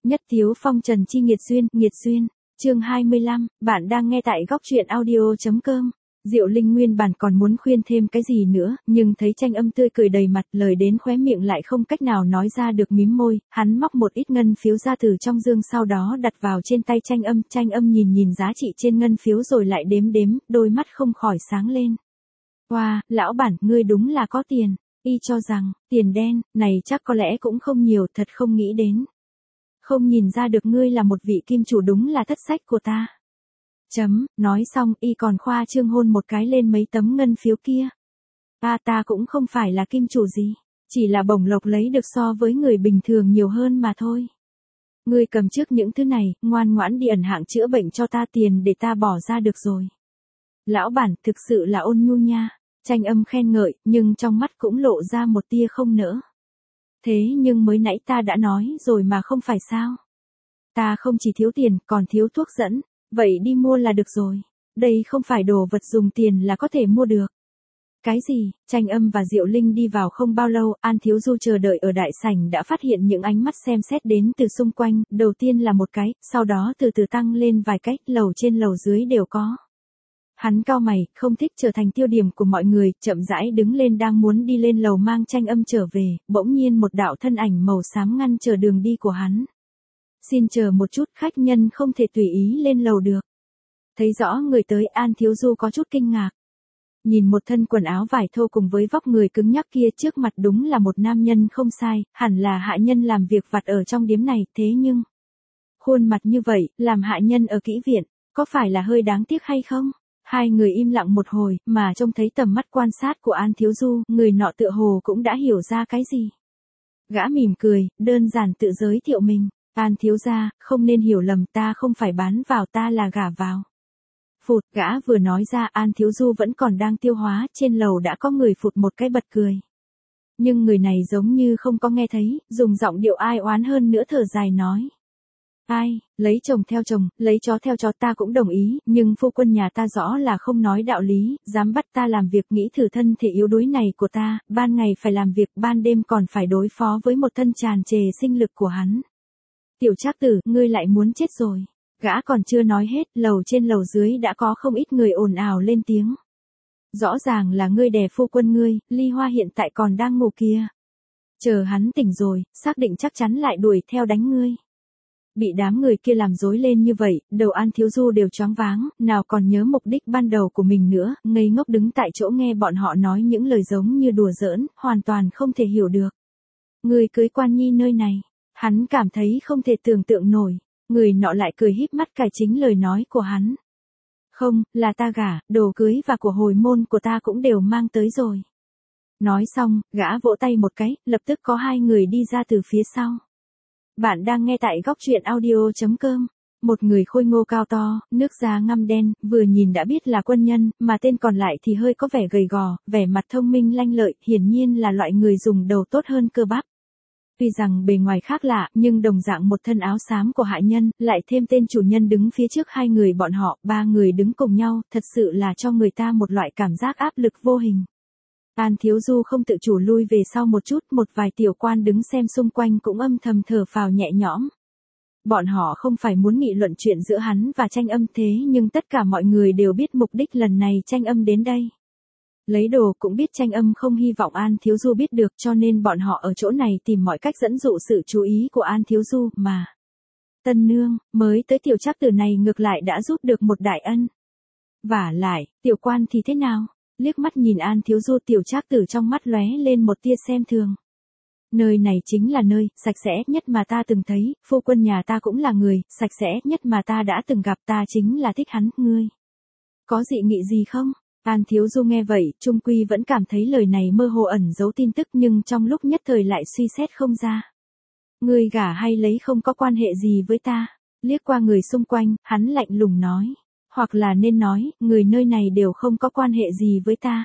Nhất Tiếu Phong Trần Chi nghiệt duyên, chương 25, bạn đang nghe tại góc truyện audio.com. Diệu Linh nguyên bản còn muốn khuyên thêm cái gì nữa, nhưng thấy Tranh Âm tươi cười đầy mặt, lời đến khóe miệng lại không cách nào nói ra được, mím môi, hắn móc một ít ngân phiếu ra từ trong dương, sau đó đặt vào trên tay Tranh Âm nhìn giá trị trên ngân phiếu rồi lại đếm, đôi mắt không khỏi sáng lên. Wow, lão bản, ngươi đúng là có tiền. Y cho rằng, tiền đen, này chắc có lẽ cũng không nhiều, thật không nghĩ đến. Không nhìn ra được ngươi là một vị kim chủ, đúng là thất sách của ta. Nói xong, y còn khoa trương hôn một cái lên mấy tấm ngân phiếu kia. Ta cũng không phải là kim chủ gì, chỉ là bổng lộc lấy được so với người bình thường nhiều hơn mà thôi. Ngươi cầm trước những thứ này, ngoan ngoãn đi ẩn hạng chữa bệnh cho ta, tiền để ta bỏ ra được rồi. Lão bản, thực sự là ôn nhu nha. Tranh Âm khen ngợi, nhưng trong mắt cũng lộ ra một tia không nỡ. Thế nhưng mới nãy ta đã nói rồi mà không phải sao? Ta không chỉ thiếu tiền, còn thiếu thuốc dẫn, vậy đi mua là được rồi. Đây không phải đồ vật dùng tiền là có thể mua được. Cái gì? Tranh Âm và Diệu Linh đi vào không bao lâu, An Thiếu Du chờ đợi ở đại sảnh đã phát hiện những ánh mắt xem xét đến từ xung quanh, đầu tiên là một cái, sau đó từ từ tăng lên vài cái, lầu trên lầu dưới đều có. Hắn cau mày, không thích trở thành tiêu điểm của mọi người, chậm rãi đứng lên đang muốn đi lên lầu mang Tranh Âm trở về, bỗng nhiên một đạo thân ảnh màu xám ngăn chờ đường đi của hắn. Xin chờ một chút, khách nhân không thể tùy ý lên lầu được. Thấy rõ người tới, An Thiếu Du có chút kinh ngạc. Nhìn một thân quần áo vải thô cùng với vóc người cứng nhắc kia, trước mặt đúng là một nam nhân không sai, hẳn là hạ nhân làm việc vặt ở trong điếm này, thế nhưng khuôn mặt như vậy, làm hạ nhân ở kỹ viện, có phải là hơi đáng tiếc hay không? Hai người im lặng một hồi, mà trông thấy tầm mắt quan sát của An Thiếu Du, người nọ tựa hồ cũng đã hiểu ra cái gì. Gã mỉm cười, đơn giản tự giới thiệu mình. An thiếu gia, không nên hiểu lầm, ta không phải bán vào, ta là gả vào. Phụt, gã vừa nói ra, An Thiếu Du vẫn còn đang tiêu hóa, trên lầu đã có người phụt một cái bật cười. Nhưng người này giống như không có nghe thấy, dùng giọng điệu ai oán hơn nữa, thở dài nói. Ai, lấy chồng theo chồng, lấy chó theo chó, ta cũng đồng ý, nhưng phu quân nhà ta rõ là không nói đạo lý, dám bắt ta làm việc, nghĩ thử thân thể yếu đuối này của ta, ban ngày phải làm việc, ban đêm còn phải đối phó với một thân tràn trề sinh lực của hắn. Tiểu Trác Tử, ngươi lại muốn chết rồi. Gã còn chưa nói hết, lầu trên lầu dưới đã có không ít người ồn ào lên tiếng. Rõ ràng là ngươi đè phu quân ngươi, Ly Hoa hiện tại còn đang ngủ kia. Chờ hắn tỉnh rồi, xác định chắc chắn lại đuổi theo đánh ngươi. Bị đám người kia làm rối lên như vậy, đầu An Thiếu Du đều choáng váng, nào còn nhớ mục đích ban đầu của mình nữa, ngây ngốc đứng tại chỗ nghe bọn họ nói những lời giống như đùa giỡn, hoàn toàn không thể hiểu được. Ngươi cưới Quan Nhi nơi này. Hắn cảm thấy không thể tưởng tượng nổi, người nọ lại cười híp mắt cải chính lời nói của hắn. Không, là ta gả, đồ cưới và của hồi môn của ta cũng đều mang tới rồi. Nói xong, gã vỗ tay một cái, lập tức có hai người đi ra từ phía sau. Bạn đang nghe tại góc truyện audio.com. Một người khôi ngô cao to, nước da ngăm đen, vừa nhìn đã biết là quân nhân, mà tên còn lại thì hơi có vẻ gầy gò, vẻ mặt thông minh lanh lợi, hiển nhiên là loại người dùng đầu tốt hơn cơ bắp. Tuy rằng bề ngoài khác lạ, nhưng đồng dạng một thân áo xám của hạ nhân, lại thêm tên chủ nhân đứng phía trước hai người bọn họ, ba người đứng cùng nhau, thật sự là cho người ta một loại cảm giác áp lực vô hình. An Thiếu Du không tự chủ lui về sau một chút, một vài tiểu quan đứng xem xung quanh cũng âm thầm thở phào nhẹ nhõm. Bọn họ không phải muốn nghị luận chuyện giữa hắn và Tranh Âm, thế nhưng tất cả mọi người đều biết mục đích lần này Tranh Âm đến đây. Lấy đồ, cũng biết Tranh Âm không hy vọng An Thiếu Du biết được, cho nên bọn họ ở chỗ này tìm mọi cách dẫn dụ sự chú ý của An Thiếu Du, mà tân nương, mới tới Tiểu Trác Tử này ngược lại đã giúp được một đại ân. Vả lại, tiểu quan thì thế nào? Liếc mắt nhìn An Thiếu Du, Tiểu Trác Tử trong mắt lóe lên một tia xem thường. Nơi này chính là nơi sạch sẽ nhất mà ta từng thấy, phu quân nhà ta cũng là người sạch sẽ nhất mà ta đã từng gặp, ta chính là thích hắn, ngươi có dị nghị gì không? An Thiếu Du nghe vậy, trung quy vẫn cảm thấy lời này mơ hồ ẩn giấu tin tức, nhưng trong lúc nhất thời lại suy xét không ra. Ngươi gả hay lấy không có quan hệ gì với ta. Liếc qua người xung quanh, hắn lạnh lùng nói. Hoặc là nên nói, người nơi này đều không có quan hệ gì với ta.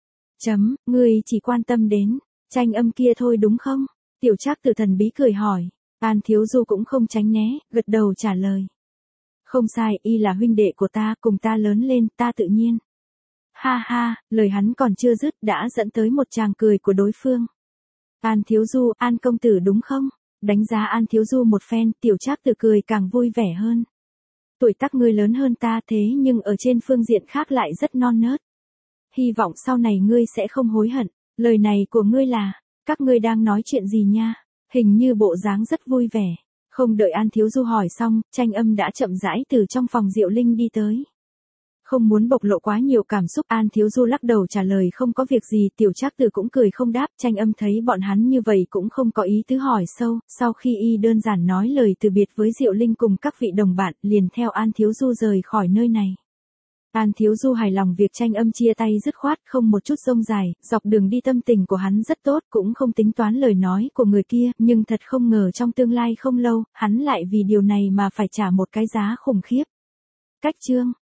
Ngươi chỉ quan tâm đến Tranh Âm kia thôi đúng không? Tiểu Trác Tử thần bí cười hỏi. An Thiếu Du cũng không tránh né, gật đầu trả lời. Không sai, y là huynh đệ của ta, cùng ta lớn lên, ta tự nhiên. Ha ha, lời hắn còn chưa dứt đã dẫn tới một tràng cười của đối phương. An Thiếu Du, An công tử đúng không? Đánh giá An Thiếu Du một phen, Tiểu Trác Tử cười càng vui vẻ hơn. Tuổi tác ngươi lớn hơn ta thế nhưng ở trên phương diện khác lại rất non nớt. Hy vọng sau này ngươi sẽ không hối hận. Lời này của ngươi là, các ngươi đang nói chuyện gì nha? Hình như bộ dáng rất vui vẻ. Không đợi An Thiếu Du hỏi xong, Tranh Âm đã chậm rãi từ trong phòng Diệu Linh đi tới. Không muốn bộc lộ quá nhiều cảm xúc, An Thiếu Du lắc đầu trả lời không có việc gì, Tiểu Trác Tử cũng cười không đáp, Tranh Âm thấy bọn hắn như vậy cũng không có ý tứ hỏi sâu, sau khi y đơn giản nói lời từ biệt với Diệu Linh cùng các vị đồng bạn, liền theo An Thiếu Du rời khỏi nơi này. An Thiếu Du hài lòng việc Tranh Âm chia tay dứt khoát, không một chút rông dài, dọc đường đi tâm tình của hắn rất tốt, cũng không tính toán lời nói của người kia, nhưng thật không ngờ trong tương lai không lâu, hắn lại vì điều này mà phải trả một cái giá khủng khiếp. Cách chương